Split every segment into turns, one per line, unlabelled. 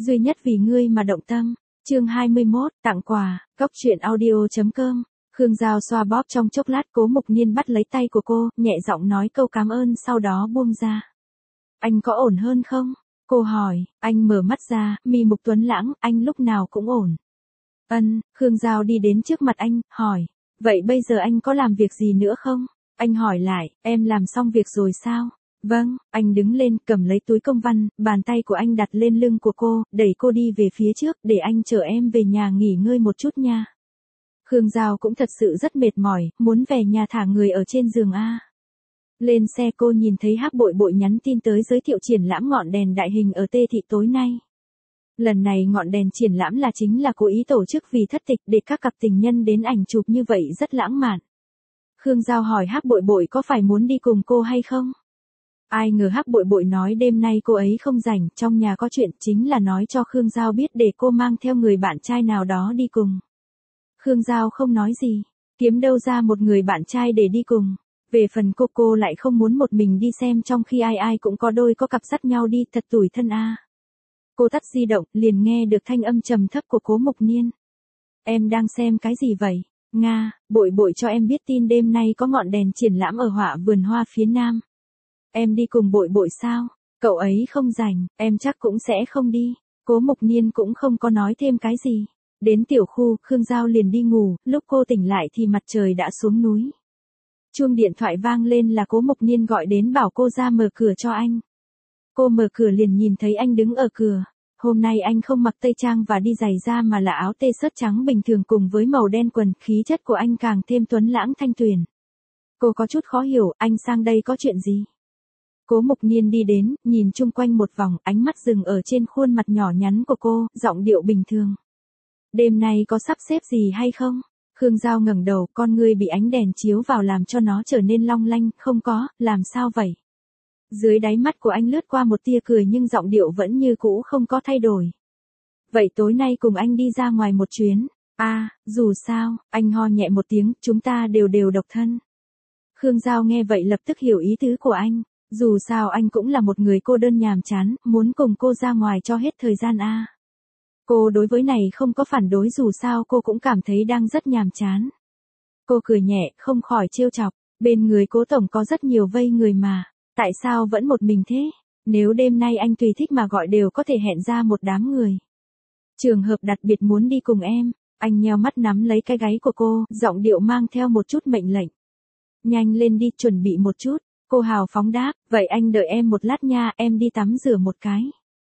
duy nhất vì ngươi mà động tâm. Chương 21, tặng quà, Cóc truyện audio.com. Khương Giao xoa bóp trong chốc lát, Cố Mục Niên bắt lấy tay của cô, nhẹ giọng nói câu cảm ơn sau đó buông ra. Anh có ổn hơn không? Cô hỏi. Anh mở mắt ra, mi mục tuấn lãng, anh lúc nào cũng ổn. Khương Giao đi đến trước mặt anh, hỏi. Vậy bây giờ anh có làm việc gì nữa không? Anh hỏi lại, em làm xong việc rồi sao? Vâng, anh đứng lên, cầm lấy túi công văn, bàn tay của anh đặt lên lưng của cô, đẩy cô đi về phía trước, để anh chở em về nhà nghỉ ngơi một chút nha. Khương Giao cũng thật sự rất mệt mỏi, muốn về nhà thả người ở trên giường a. Lên xe cô nhìn thấy Hắc Bội Bội nhắn tin tới giới thiệu triển lãm ngọn đèn đại hình ở Tê Thị tối nay. Lần này ngọn đèn triển lãm là chính là cố ý tổ chức vì thất tịch để các cặp tình nhân đến ảnh chụp như vậy rất lãng mạn. Khương Giao hỏi Hắc Bội Bội có phải muốn đi cùng cô hay không? Ai ngờ Hắc Bội Bội nói đêm nay cô ấy không rảnh, trong nhà có chuyện, chính là nói cho Khương Giao biết để cô mang theo người bạn trai nào đó đi cùng. Khương Giao không nói gì, kiếm đâu ra một người bạn trai để đi cùng. Về phần cô lại không muốn một mình đi xem, trong khi ai ai cũng có đôi có cặp dắt nhau đi, thật tủi thân a. Cô tắt di động, liền nghe được thanh âm trầm thấp của Cố Mục Niên. Em đang xem cái gì vậy? Nga, Bội Bội cho em biết tin đêm nay có ngọn đèn triển lãm ở Họa Vườn Hoa phía Nam. Em đi cùng Bội Bội sao? Cậu ấy không rảnh, em chắc cũng sẽ không đi. Cố Mục Niên cũng không có nói thêm cái gì. Đến tiểu khu, Khương Giao liền đi ngủ, lúc cô tỉnh lại thì mặt trời đã xuống núi. Chuông điện thoại vang lên là Cố Mục Niên gọi đến bảo cô ra mở cửa cho anh. Cô mở cửa liền nhìn thấy anh đứng ở cửa. Hôm nay anh không mặc tây trang và đi giày da mà là áo t-shirt trắng bình thường cùng với màu đen quần, khí chất của anh càng thêm tuấn lãng thanh tuyền. Cô có chút khó hiểu, anh sang đây có chuyện gì? Cố Mục Niên đi đến, nhìn chung quanh một vòng, ánh mắt dừng ở trên khuôn mặt nhỏ nhắn của cô, giọng điệu bình thường. Đêm nay có sắp xếp gì hay không? Khương Giao ngẩng đầu, con ngươi bị ánh đèn chiếu vào làm cho nó trở nên long lanh, không có, làm sao vậy? Dưới đáy mắt của anh lướt qua một tia cười nhưng giọng điệu vẫn như cũ không có thay đổi. Vậy tối nay cùng anh đi ra ngoài một chuyến. Dù sao, anh ho nhẹ một tiếng, chúng ta đều độc thân. Khương Giao nghe vậy lập tức hiểu ý tứ của anh. Dù sao anh cũng là một người cô đơn nhàm chán, muốn cùng cô ra ngoài cho hết thời gian a. Cô đối với này không có phản đối, dù sao cô cũng cảm thấy đang rất nhàm chán. Cô cười nhẹ, không khỏi trêu chọc, bên người Cố tổng có rất nhiều vây người mà, tại sao vẫn một mình thế? Nếu đêm nay anh tùy thích mà gọi đều có thể hẹn ra một đám người. Trường hợp đặc biệt muốn đi cùng em, anh nheo mắt nắm lấy cái gáy của cô, giọng điệu mang theo một chút mệnh lệnh. Nhanh lên đi, chuẩn bị một chút. Cô hào phóng đáp, vậy anh đợi em một lát nha, em đi tắm rửa một cái.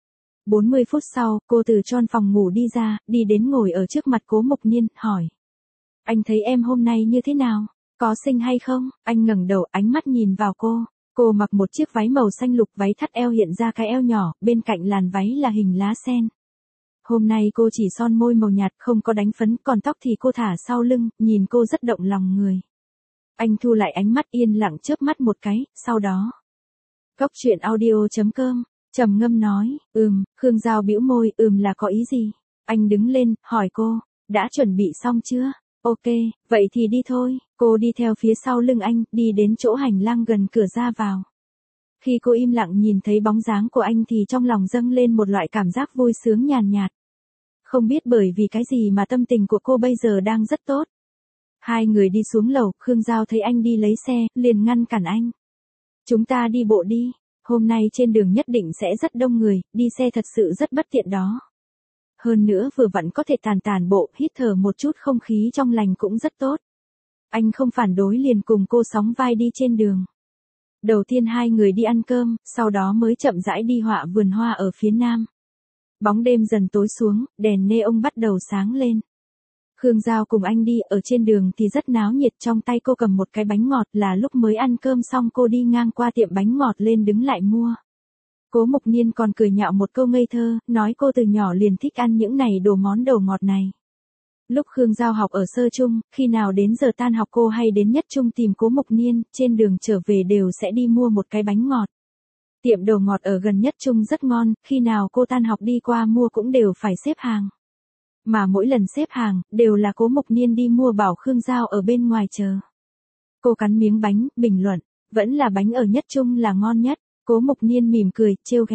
40 phút sau, cô từ trong phòng ngủ đi ra, đi đến ngồi ở trước mặt Cố Mục Niên, hỏi. Anh thấy em hôm nay như thế nào? Có xinh hay không? Anh ngẩng đầu, ánh mắt nhìn vào cô. Cô mặc một chiếc váy màu xanh lục, váy thắt eo hiện ra cái eo nhỏ, bên cạnh làn váy là hình lá sen. Hôm nay cô chỉ son môi màu nhạt, không có đánh phấn, còn tóc thì cô thả sau lưng, nhìn cô rất động lòng người. Anh thu lại ánh mắt, yên lặng chớp mắt một cái, sau đó. Cóc truyện audio.com, trầm ngâm nói, Khương Giao bĩu môi, là có ý gì? Anh đứng lên, hỏi cô, đã chuẩn bị xong chưa? Ok, vậy thì đi thôi. Cô đi theo phía sau lưng anh, đi đến chỗ hành lang gần cửa ra vào. Khi cô im lặng nhìn thấy bóng dáng của anh thì trong lòng dâng lên một loại cảm giác vui sướng nhàn nhạt. Không biết bởi vì cái gì mà tâm tình của cô bây giờ đang rất tốt. Hai người đi xuống lầu, Khương Giao thấy anh đi lấy xe, liền ngăn cản anh. Chúng ta đi bộ đi, hôm nay trên đường nhất định sẽ rất đông người, đi xe thật sự rất bất tiện đó. Hơn nữa vừa vặn có thể tàn bộ, hít thở một chút không khí trong lành cũng rất tốt. Anh không phản đối liền cùng cô sóng vai đi trên đường. Đầu tiên hai người đi ăn cơm, sau đó mới chậm rãi đi Họa Vườn Hoa ở phía Nam. Bóng đêm dần tối xuống, đèn neon bắt đầu sáng lên. Khương Giao cùng anh đi, ở trên đường thì rất náo nhiệt, trong tay cô cầm một cái bánh ngọt, là lúc mới ăn cơm xong cô đi ngang qua tiệm bánh ngọt lên đứng lại mua. Cố Mục Niên còn cười nhạo một câu ngây thơ, nói cô từ nhỏ liền thích ăn những này đồ ngọt này. Lúc Khương Giao học ở sơ trung, khi nào đến giờ tan học cô hay đến nhất trung tìm Cố Mục Niên, trên đường trở về đều sẽ đi mua một cái bánh ngọt. Tiệm đồ ngọt ở gần nhất trung rất ngon, khi nào cô tan học đi qua mua cũng đều phải xếp hàng. Mà mỗi lần xếp hàng, đều là Cố Mục Niên đi mua bảo Khương Giao ở bên ngoài chờ. Cô cắn miếng bánh, bình luận, vẫn là bánh ở nhất trung là ngon nhất. Cố Mục Niên mỉm cười, trêu ghẹo,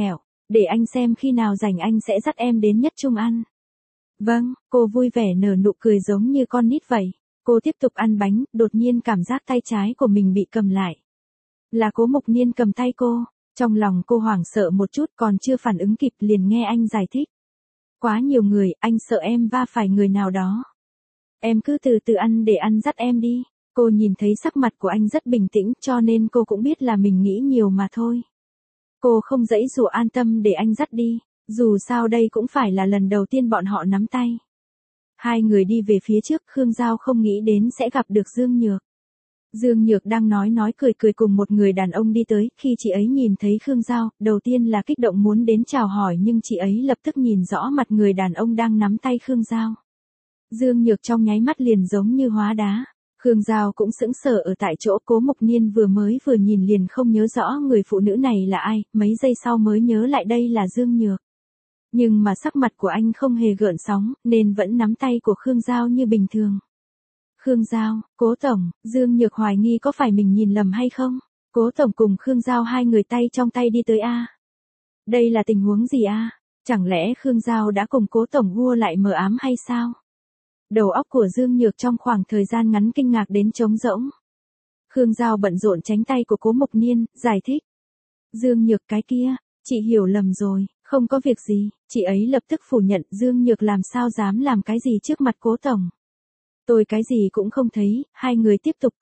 Để anh xem khi nào rảnh anh sẽ dắt em đến Nhất Trung ăn. Vâng, cô vui vẻ nở nụ cười giống như con nít vậy. Cô tiếp tục ăn bánh, đột nhiên cảm giác tay trái của mình bị cầm lại. Là Cố Mục Niên cầm tay cô. Trong lòng cô hoảng sợ một chút, còn chưa phản ứng kịp liền nghe anh giải thích. Quá nhiều người, anh sợ em va phải người nào đó. Em cứ từ từ ăn để anh dắt em đi. Cô nhìn thấy sắc mặt của anh rất bình tĩnh cho nên cô cũng biết là mình nghĩ nhiều mà thôi. Cô không giãy giụa, an tâm để anh dắt đi. Dù sao đây cũng phải là lần đầu tiên bọn họ nắm tay. Hai người đi về phía trước, Khương Giao không nghĩ đến sẽ gặp được Dương Nhược. Dương Nhược đang nói cười cùng một người đàn ông đi tới, khi chị ấy nhìn thấy Khương Giao, đầu tiên là kích động muốn đến chào hỏi nhưng chị ấy lập tức nhìn rõ mặt người đàn ông đang nắm tay Khương Giao. Dương Nhược trong nháy mắt liền giống như hóa đá. Khương Giao cũng sững sờ ở tại chỗ, Cố Mục Niên vừa nhìn liền không nhớ rõ người phụ nữ này là ai, mấy giây sau mới nhớ lại đây là Dương Nhược. Nhưng mà sắc mặt của anh không hề gợn sóng, nên vẫn nắm tay của Khương Giao như bình thường. Khương Giao, Cố Tổng, Dương Nhược hoài nghi có phải mình nhìn lầm hay không? Cố Tổng cùng Khương Giao hai người tay trong tay đi tới a. Đây là tình huống gì a? Chẳng lẽ Khương Giao đã cùng Cố Tổng vua lại mờ ám hay sao? Đầu óc của Dương Nhược trong khoảng thời gian ngắn kinh ngạc đến trống rỗng. Khương Giao bận rộn tránh tay của Cố Mục Niên, giải thích. Dương Nhược cái kia, chị hiểu lầm rồi, không có việc gì, chị ấy lập tức phủ nhận. Dương Nhược làm sao dám làm cái gì trước mặt Cố Tổng. Tôi cái gì cũng không thấy, hai người tiếp tục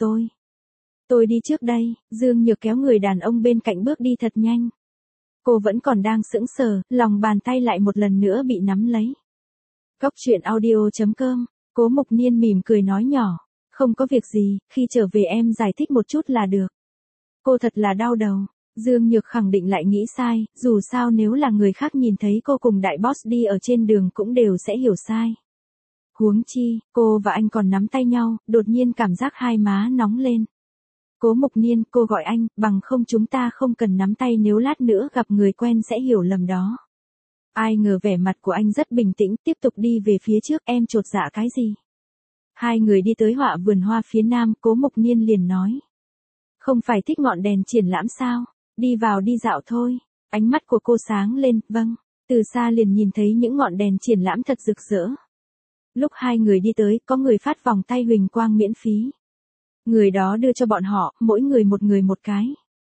Tôi đi trước đây. Dương Nhược kéo người đàn ông bên cạnh bước đi thật nhanh. Cô vẫn còn đang sững sờ, lòng bàn tay lại một lần nữa bị nắm lấy. Cóc truyện audio.com, Cố Mục Niên mỉm cười nói nhỏ. Không có việc gì, khi trở về em giải thích một chút là được. Cô thật là đau đầu. Dương Nhược khẳng định lại nghĩ sai, dù sao nếu là người khác nhìn thấy cô cùng đại boss đi ở trên đường cũng đều sẽ hiểu sai. Huống chi, cô và anh còn nắm tay nhau, đột nhiên cảm giác hai má nóng lên. Cố Mục Niên, cô gọi anh, bằng không chúng ta không cần nắm tay, nếu lát nữa gặp người quen sẽ hiểu lầm đó. Ai ngờ vẻ mặt của anh rất bình tĩnh, tiếp tục đi về phía trước. Em chột dạ cái gì? Hai người đi tới họa vườn hoa phía nam, Cố Mục Niên liền nói. Không phải thích ngọn đèn triển lãm sao? Đi vào đi dạo thôi. Ánh mắt của cô sáng lên, vâng. Từ xa liền nhìn thấy những ngọn đèn triển lãm thật rực rỡ. Lúc hai người đi tới, có người phát vòng tay huỳnh quang miễn phí. Người đó đưa cho bọn họ, mỗi người một cái.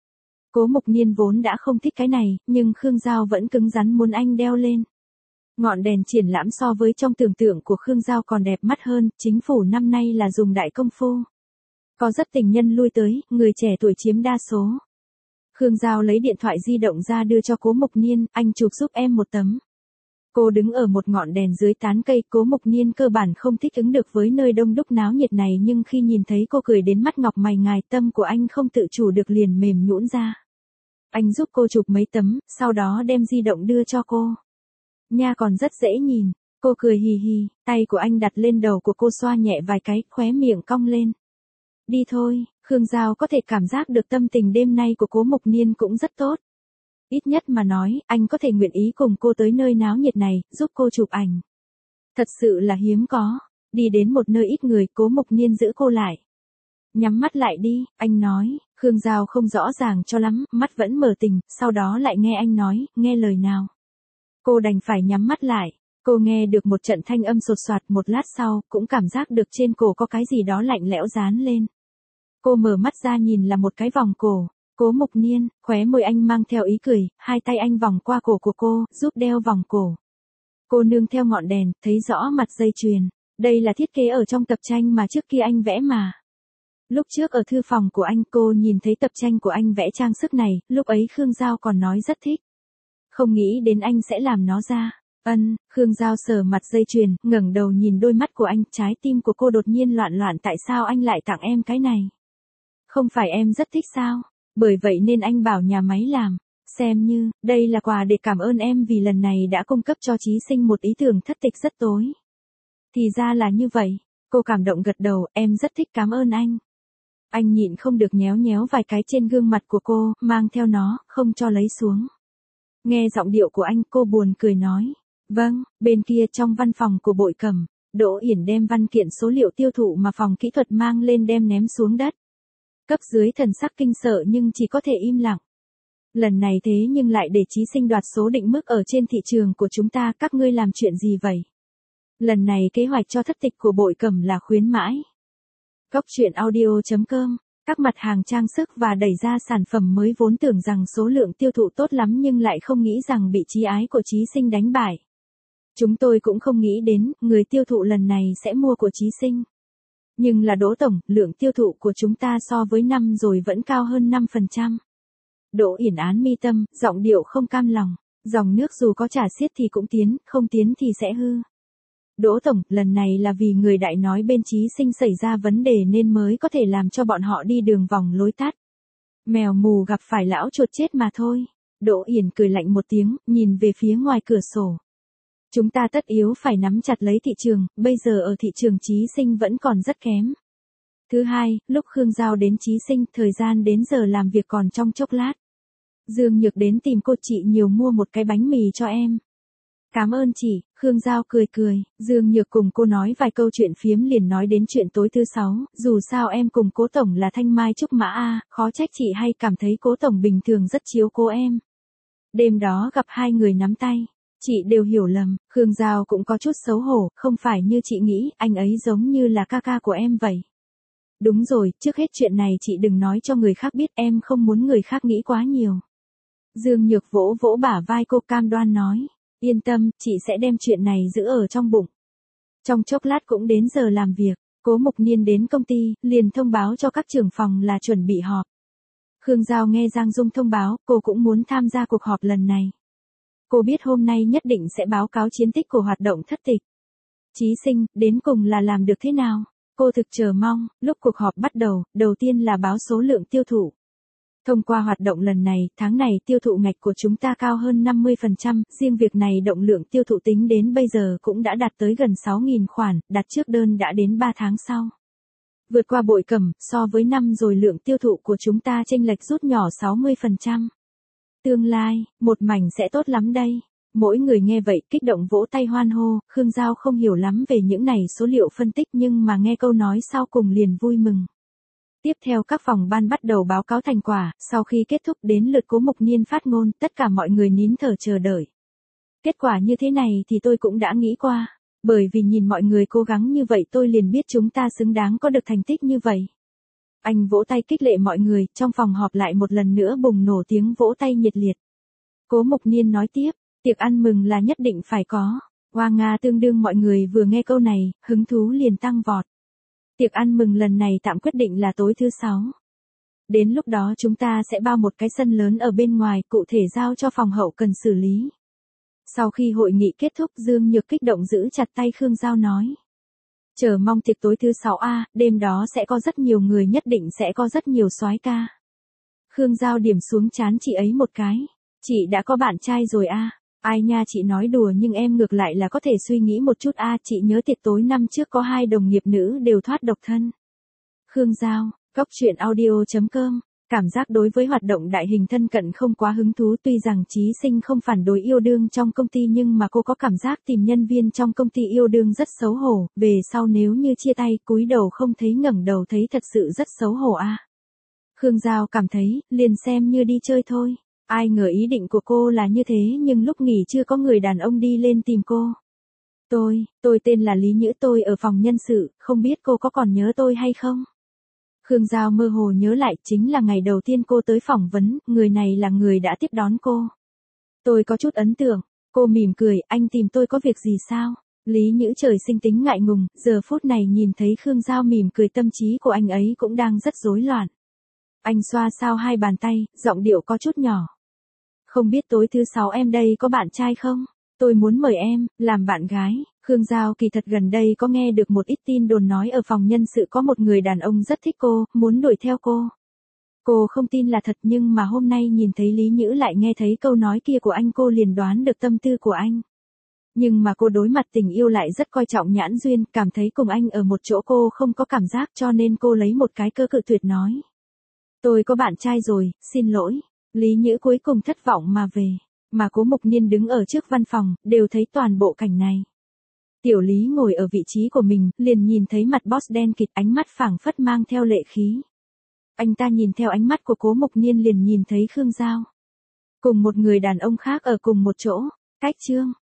Cố Mục Niên vốn đã không thích cái này, nhưng Khương Giao vẫn cứng rắn muốn anh đeo lên. Ngọn đèn triển lãm so với trong tưởng tượng của Khương Giao còn đẹp mắt hơn, chính phủ năm nay là dùng đại công phu. Có rất tình nhân lui tới, người trẻ tuổi chiếm đa số. Khương Giao lấy điện thoại di động ra đưa cho Cố Mục Niên, anh chụp giúp em một tấm. Cô đứng ở một ngọn đèn dưới tán cây, Cố Mục Niên cơ bản không thích ứng được với nơi đông đúc náo nhiệt này, nhưng khi nhìn thấy cô cười đến mắt ngọc mày ngài, tâm của anh không tự chủ được liền mềm nhũn ra. Anh giúp cô chụp mấy tấm, sau đó đem di động đưa cho cô. Nha, còn rất dễ nhìn. Cô cười hì hì, tay của anh đặt lên đầu của cô xoa nhẹ vài cái, khóe miệng cong lên. Đi thôi. Khương Giao có thể cảm giác được tâm tình đêm nay của Cố Mục Niên cũng rất tốt. Ít nhất mà nói, anh có thể nguyện ý cùng cô tới nơi náo nhiệt này, giúp cô chụp ảnh. Thật sự là hiếm có. Đi đến một nơi ít người, Cố Mục Niên giữ cô lại. Nhắm mắt lại đi, anh nói. Khương Giao không rõ ràng cho lắm, mắt vẫn mở tình, sau đó lại nghe anh nói, nghe lời nào. Cô đành phải nhắm mắt lại. Cô nghe được một trận thanh âm sột soạt, một lát sau, cũng cảm giác được trên cổ có cái gì đó lạnh lẽo dán lên. Cô mở mắt ra nhìn là một cái vòng cổ. Cố Mục Niên, khóe môi anh mang theo ý cười, hai tay anh vòng qua cổ của cô, giúp đeo vòng cổ. Cô nương theo ngọn đèn, thấy rõ mặt dây chuyền. Đây là thiết kế ở trong tập tranh mà trước kia anh vẽ mà. Lúc trước ở thư phòng của anh, cô nhìn thấy tập tranh của anh vẽ trang sức này, lúc ấy Khương Giao còn nói rất thích. Không nghĩ đến anh sẽ làm nó ra. Khương Giao sờ mặt dây chuyền, ngẩng đầu nhìn đôi mắt của anh, trái tim của cô đột nhiên loạn loạn, tại sao anh lại tặng em cái này? Không phải em rất thích sao? Bởi vậy nên anh bảo nhà máy làm. Xem như, đây là quà để cảm ơn em vì lần này đã cung cấp cho Chí Sinh một ý tưởng thất tịch rất tối. Thì ra là như vậy. Cô cảm động gật đầu, em rất thích, cảm ơn anh. Anh nhịn không được nhéo nhéo vài cái trên gương mặt của cô, mang theo nó, không cho lấy xuống. Nghe giọng điệu của anh, cô buồn cười nói. Vâng, bên kia trong văn phòng của Bội Cẩm, Đỗ Yển đem văn kiện số liệu tiêu thụ mà phòng kỹ thuật mang lên đem ném xuống đất. Cấp dưới thần sắc kinh sợ nhưng chỉ có thể im lặng. Lần này thế nhưng lại để Chí Sinh đoạt số định mức ở trên thị trường của chúng ta, các ngươi làm chuyện gì vậy? Lần này kế hoạch cho thất tịch của Bội Cẩm là khuyến mãi. Cốc truyện audio.com, các mặt hàng trang sức và đẩy ra sản phẩm mới vốn tưởng rằng số lượng tiêu thụ tốt lắm nhưng lại không nghĩ rằng bị chí ái của Chí Sinh đánh bại. Chúng tôi cũng không nghĩ đến, người tiêu thụ lần này sẽ mua của Chí Sinh. Nhưng là Đỗ Tổng, lượng tiêu thụ của chúng ta so với năm rồi vẫn cao hơn 5%. Đỗ Yển Án mi tâm, giọng điệu không cam lòng. Dòng nước dù có chả xiết thì cũng tiến, không tiến thì sẽ hư. Đỗ Tổng, lần này là vì người đại nói bên Chí Sinh xảy ra vấn đề nên mới có thể làm cho bọn họ đi đường vòng lối tắt. Mèo mù gặp phải lão chuột chết mà thôi. Đỗ Yển cười lạnh một tiếng, nhìn về phía ngoài cửa sổ. Chúng ta tất yếu phải nắm chặt lấy thị trường, bây giờ ở thị trường Chí Sinh vẫn còn rất kém. Thứ hai, lúc Khương Giao đến Chí Sinh, thời gian đến giờ làm việc còn trong chốc lát. Dương Nhược đến tìm cô, chị nhiều mua một cái bánh mì cho em. Cảm ơn chị, Khương Giao cười cười, Dương Nhược cùng cô nói vài câu chuyện phiếm liền nói đến chuyện tối thứ 6, dù sao em cùng Cố Tổng là thanh mai trúc mã a, khó trách chị hay cảm thấy Cố Tổng bình thường rất chiếu cố em. Đêm đó gặp hai người nắm tay, chị đều hiểu lầm, Khương Giao cũng có chút xấu hổ, không phải như chị nghĩ, anh ấy giống như là ca ca của em vậy. Đúng rồi, trước hết chuyện này chị đừng nói cho người khác biết, em không muốn người khác nghĩ quá nhiều. Dương Nhược vỗ vỗ bả vai cô, cam đoan nói. Yên tâm, chị sẽ đem chuyện này giữ ở trong bụng. Trong chốc lát cũng đến giờ làm việc, Cố Mục Niên đến công ty, liền thông báo cho các trưởng phòng là chuẩn bị họp. Khương Giao nghe Giang Dung thông báo, cô cũng muốn tham gia cuộc họp lần này. Cô biết hôm nay nhất định sẽ báo cáo chiến tích của hoạt động thất tịch. Chí Sinh, đến cùng là làm được thế nào? Cô thực chờ mong, lúc cuộc họp bắt đầu, đầu tiên là báo số lượng tiêu thụ. Thông qua hoạt động lần này, tháng này tiêu thụ ngạch của chúng ta cao hơn 50%, riêng việc này động lượng tiêu thụ tính đến bây giờ cũng đã đạt tới gần 6.000 khoản, đặt trước đơn đã đến 3 tháng sau. Vượt qua Bội Cẩm, so với năm rồi lượng tiêu thụ của chúng ta chênh lệch rút nhỏ 60%. Tương lai, một mảnh sẽ tốt lắm đây. Mỗi người nghe vậy kích động vỗ tay hoan hô, Khương Giao không hiểu lắm về những này số liệu phân tích nhưng mà nghe câu nói sau cùng liền vui mừng. Tiếp theo các phòng ban bắt đầu báo cáo thành quả, sau khi kết thúc đến lượt Cố Mục Niên phát ngôn, tất cả mọi người nín thở chờ đợi. Kết quả như thế này thì tôi cũng đã nghĩ qua, bởi vì nhìn mọi người cố gắng như vậy tôi liền biết chúng ta xứng đáng có được thành tích như vậy. Anh vỗ tay khích lệ mọi người, trong phòng họp lại một lần nữa bùng nổ tiếng vỗ tay nhiệt liệt. Cố Mục Niên nói tiếp, tiệc ăn mừng là nhất định phải có. Hoa Nga tương đương mọi người vừa nghe câu này, hứng thú liền tăng vọt. Tiệc ăn mừng lần này tạm quyết định là tối thứ 6. Đến lúc đó chúng ta sẽ bao một cái sân lớn ở bên ngoài, cụ thể giao cho phòng hậu cần xử lý. Sau khi hội nghị kết thúc, Dương Nhược kích động giữ chặt tay Khương Giao nói. Chờ mong tiệc tối thứ 6 a, đêm đó sẽ có rất nhiều người, nhất định sẽ có rất nhiều soái ca. Khương Giao điểm xuống trán chị ấy một cái. Chị đã có bạn trai rồi a. Ai nha, chị nói đùa nhưng em ngược lại là có thể suy nghĩ một chút a, chị nhớ tiệc tối năm trước có 2 đồng nghiệp nữ đều thoát độc thân. Khương Giao, Cốc truyện audio.com, cảm giác đối với hoạt động đại hình thân cận không quá hứng thú, tuy rằng Chí Sinh không phản đối yêu đương trong công ty nhưng mà cô có cảm giác tìm nhân viên trong công ty yêu đương rất xấu hổ, về sau nếu như chia tay cúi đầu không thấy ngẩng đầu thấy thật sự rất xấu hổ a. Khương Giao cảm thấy, liền xem như đi chơi thôi. Ai ngờ ý định của cô là như thế nhưng lúc nghỉ chưa có người đàn ông đi lên tìm cô. Tôi tên là Lý Nhữ, tôi ở phòng nhân sự, không biết cô có còn nhớ tôi hay không? Khương Giao mơ hồ nhớ lại, chính là ngày đầu tiên cô tới phỏng vấn, người này là người đã tiếp đón cô. Tôi có chút ấn tượng, cô mỉm cười, anh tìm tôi có việc gì sao? Lý Nhữ trời sinh tính ngại ngùng, giờ phút này nhìn thấy Khương Giao mỉm cười tâm trí của anh ấy cũng đang rất rối loạn. Anh xoa sao hai bàn tay, giọng điệu có chút nhỏ. Không biết tối thứ 6 em đây có bạn trai không? Tôi muốn mời em, làm bạn gái. Khương Giao kỳ thật gần đây có nghe được một ít tin đồn nói ở phòng nhân sự có một người đàn ông rất thích cô, muốn đuổi theo cô. Cô không tin là thật nhưng mà hôm nay nhìn thấy Lý Nhữ lại nghe thấy câu nói kia của anh, cô liền đoán được tâm tư của anh. Nhưng mà cô đối mặt tình yêu lại rất coi trọng nhãn duyên, cảm thấy cùng anh ở một chỗ cô không có cảm giác cho nên cô lấy một cái cơ cự tuyệt nói. Tôi có bạn trai rồi, xin lỗi. Lý Nhữ cuối cùng thất vọng mà về. Mà Cố Mục Niên đứng ở trước văn phòng, đều thấy toàn bộ cảnh này. Tiểu Lý ngồi ở vị trí của mình, liền nhìn thấy mặt boss đen kịt, ánh mắt phảng phất mang theo lệ khí. Anh ta nhìn theo ánh mắt của Cố Mục Niên liền nhìn thấy Khương Giao. cùng một người đàn ông khác ở cùng một chỗ. Cách chương